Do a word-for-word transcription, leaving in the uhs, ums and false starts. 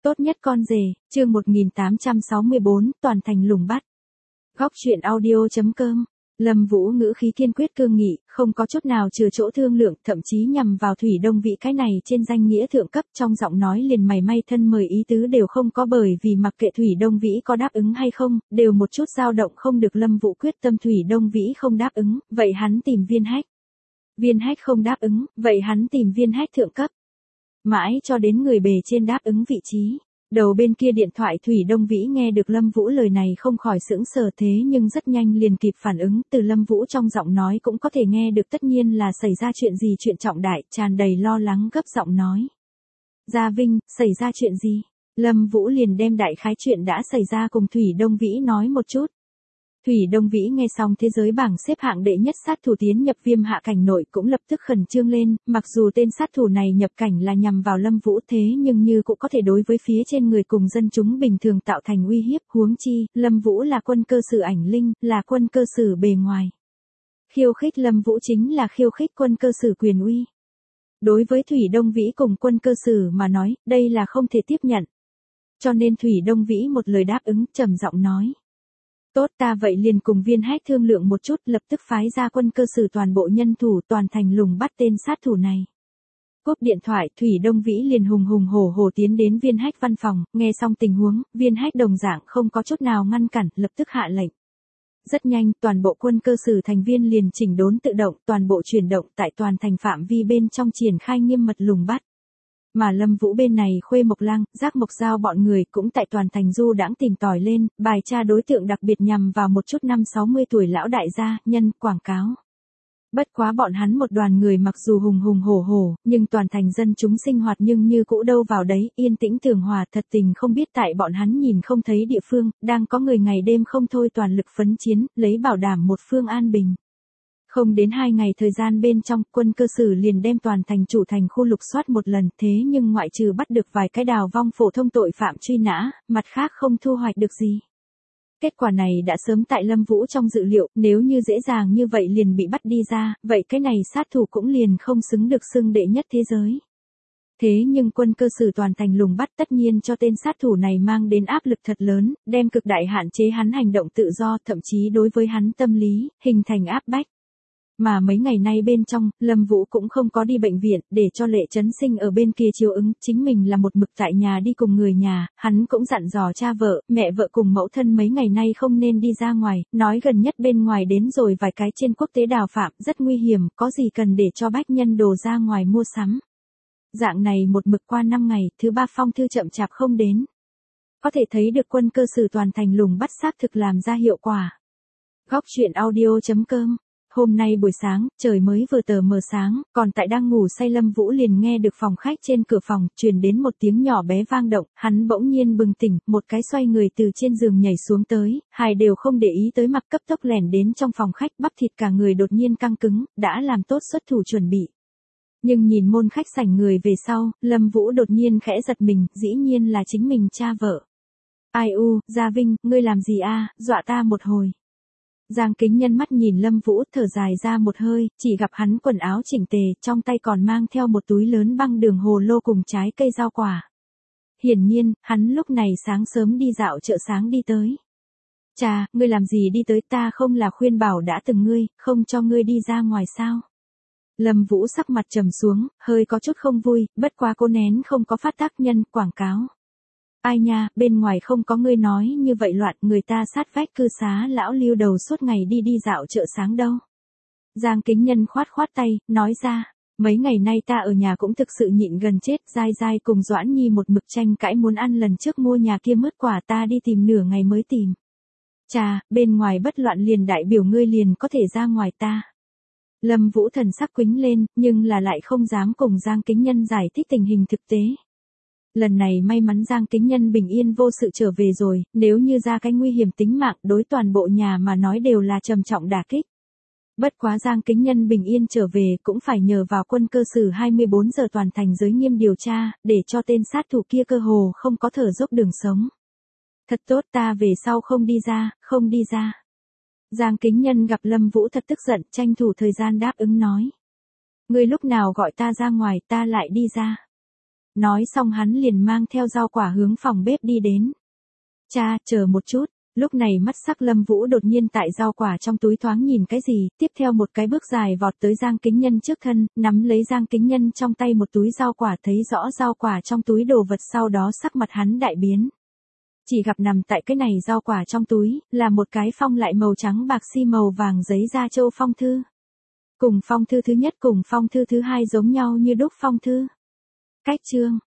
Tốt nhất con rể, chương một nghìn tám trăm sáu mươi bốn, toàn thành lùng bắt. Góc truyện audio.com. Lâm Vũ ngữ khí kiên quyết cương nghị, không có chút nào chừa chỗ thương lượng, thậm chí nhằm vào Thủy Đông Vĩ cái này trên danh nghĩa thượng cấp, trong giọng nói liền mày may thân mời ý tứ đều không có, bởi vì mặc kệ Thủy Đông Vĩ có đáp ứng hay không, đều một chút dao động không được. Lâm Vũ quyết tâm Thủy Đông Vĩ không đáp ứng, vậy hắn tìm Viên Hách. Viên Hách không đáp ứng, vậy hắn tìm Viên Hách thượng cấp. Mãi cho đến người bề trên đáp ứng vị trí. Đầu bên kia điện thoại Thủy Đông Vĩ nghe được Lâm Vũ lời này không khỏi sững sờ, thế nhưng rất nhanh liền kịp phản ứng, từ Lâm Vũ trong giọng nói cũng có thể nghe được tất nhiên là xảy ra chuyện gì, chuyện trọng đại, tràn đầy lo lắng gấp giọng nói. Gia Vinh, xảy ra chuyện gì? Lâm Vũ liền đem đại khái chuyện đã xảy ra cùng Thủy Đông Vĩ nói một chút. Thủy Đông Vĩ nghe xong thế giới bảng xếp hạng đệ nhất sát thủ tiến nhập Viêm Hạ cảnh nội cũng lập tức khẩn trương lên, mặc dù tên sát thủ này nhập cảnh là nhằm vào Lâm Vũ, thế nhưng như cũng có thể đối với phía trên người cùng dân chúng bình thường tạo thành uy hiếp, huống chi, Lâm Vũ là quân cơ sử ảnh linh, là quân cơ sử bề ngoài. Khiêu khích Lâm Vũ chính là khiêu khích quân cơ sử quyền uy. Đối với Thủy Đông Vĩ cùng quân cơ sử mà nói, đây là không thể tiếp nhận. Cho nên Thủy Đông Vĩ một lời đáp ứng, trầm giọng nói. Tốt, ta vậy liền cùng Viên Hách thương lượng một chút, lập tức phái ra quân cơ sử toàn bộ nhân thủ toàn thành lùng bắt tên sát thủ này. Cúp điện thoại, Thủy Đông Vĩ liền hùng hùng hổ hổ tiến đến Viên Hách văn phòng, nghe xong tình huống, Viên Hách đồng dạng không có chút nào ngăn cản, lập tức hạ lệnh. Rất nhanh, toàn bộ quân cơ sử thành viên liền chỉnh đốn tự động, toàn bộ chuyển động tại toàn thành phạm vi bên trong triển khai nghiêm mật lùng bắt. Mà Lâm Vũ bên này Khuê Mộc Lang, Giác Mộc Giao bọn người cũng tại toàn thành du đãng tìm tòi lên, bài tra đối tượng đặc biệt nhằm vào một chút năm sáu mươi tuổi lão đại gia, nhân, quảng cáo. Bất quá bọn hắn một đoàn người mặc dù hùng hùng hổ hổ, nhưng toàn thành dân chúng sinh hoạt nhưng như cũ đâu vào đấy, yên tĩnh tường hòa, thật tình không biết tại bọn hắn nhìn không thấy địa phương, đang có người ngày đêm không thôi toàn lực phấn chiến, lấy bảo đảm một phương an bình. Không đến hai ngày thời gian bên trong, quân cơ sử liền đem toàn thành chủ thành khu lục soát một lần, thế nhưng ngoại trừ bắt được vài cái đào vong phổ thông tội phạm truy nã, mặt khác không thu hoạch được gì. Kết quả này đã sớm tại Lâm Vũ trong dự liệu, nếu như dễ dàng như vậy liền bị bắt đi ra, vậy cái này sát thủ cũng liền không xứng được xưng đệ nhất thế giới. Thế nhưng quân cơ sử toàn thành lùng bắt tất nhiên cho tên sát thủ này mang đến áp lực thật lớn, đem cực đại hạn chế hắn hành động tự do, thậm chí đối với hắn tâm lý, hình thành áp bách. Mà mấy ngày nay bên trong, Lâm Vũ cũng không có đi bệnh viện, để cho Lệ Chấn Sinh ở bên kia chiếu ứng, chính mình là một mực tại nhà đi cùng người nhà, hắn cũng dặn dò cha vợ, mẹ vợ cùng mẫu thân mấy ngày nay không nên đi ra ngoài, nói gần nhất bên ngoài đến rồi vài cái trên quốc tế đào phạm, rất nguy hiểm, có gì cần để cho bách nhân đồ ra ngoài mua sắm. Dạng này một mực qua năm ngày, thứ ba phong thư chậm chạp không đến. Có thể thấy được quân cơ sử toàn thành lùng bắt xác thực làm ra hiệu quả. Góc truyện audio.com. Hôm nay buổi sáng, trời mới vừa tờ mờ sáng, còn tại đang ngủ say Lâm Vũ liền nghe được phòng khách trên cửa phòng, truyền đến một tiếng nhỏ bé vang động, hắn bỗng nhiên bừng tỉnh, một cái xoay người từ trên giường nhảy xuống tới, hai đều không để ý tới mặc cấp tốc lẻn đến trong phòng khách, bắp thịt cả người đột nhiên căng cứng, đã làm tốt xuất thủ chuẩn bị. Nhưng nhìn môn khách sảnh người về sau, Lâm Vũ đột nhiên khẽ giật mình, dĩ nhiên là chính mình cha vợ. Ai u, Gia Vinh, ngươi làm gì a, dọa ta một hồi. Giang Kính Nhân mắt nhìn Lâm Vũ, thở dài ra một hơi, chỉ gặp hắn quần áo chỉnh tề, trong tay còn mang theo một túi lớn băng đường hồ lô cùng trái cây rau quả. Hiển nhiên, hắn lúc này sáng sớm đi dạo chợ sáng đi tới. Cha, ngươi làm gì đi tới, ta không là khuyên bảo đã từng ngươi, không cho ngươi đi ra ngoài sao? Lâm Vũ sắc mặt trầm xuống, hơi có chút không vui, bất quá cô nén không có phát tác nhân, quảng cáo. Ai nha, bên ngoài không có ngươi nói như vậy loạn, người ta sát vách cư xá lão Lưu đầu suốt ngày đi đi dạo chợ sáng đâu. Giang Kính Nhân khoát khoát tay, nói ra, mấy ngày nay ta ở nhà cũng thực sự nhịn gần chết, dai dai cùng Doãn Nhi một mực tranh cãi muốn ăn lần trước mua nhà kia mứt quả, ta đi tìm nửa ngày mới tìm. Chà, bên ngoài bất loạn liền đại biểu ngươi liền có thể ra ngoài ta. Lâm Vũ thần sắc quĩnh lên, nhưng là lại không dám cùng Giang Kính Nhân giải thích tình hình thực tế. Lần này may mắn Giang Kính Nhân bình yên vô sự trở về rồi, nếu như ra cái nguy hiểm tính mạng đối toàn bộ nhà mà nói đều là trầm trọng đả kích. Bất quá Giang Kính Nhân bình yên trở về cũng phải nhờ vào quân cơ sử hai mươi bốn giờ toàn thành giới nghiêm điều tra, để cho tên sát thủ kia cơ hồ không có thở dốc đường sống. Thật tốt, ta về sau không đi ra, không đi ra. Giang Kính Nhân gặp Lâm Vũ thật tức giận, tranh thủ thời gian đáp ứng nói. Ngươi lúc nào gọi ta ra ngoài ta lại đi ra. Nói xong hắn liền mang theo rau quả hướng phòng bếp đi đến. Cha, chờ một chút. Lúc này mắt sắc Lâm Vũ đột nhiên tại rau quả trong túi thoáng nhìn cái gì, tiếp theo một cái bước dài vọt tới Giang Kính Nhân trước thân, nắm lấy Giang Kính Nhân trong tay một túi rau quả, thấy rõ rau quả trong túi đồ vật sau đó sắc mặt hắn đại biến. Chỉ gặp nằm tại cái này rau quả trong túi, là một cái phong lại màu trắng bạc xi màu vàng giấy da trâu phong thư. Cùng phong thư thứ nhất cùng phong thư thứ hai giống nhau như đúc phong thư. Cách chương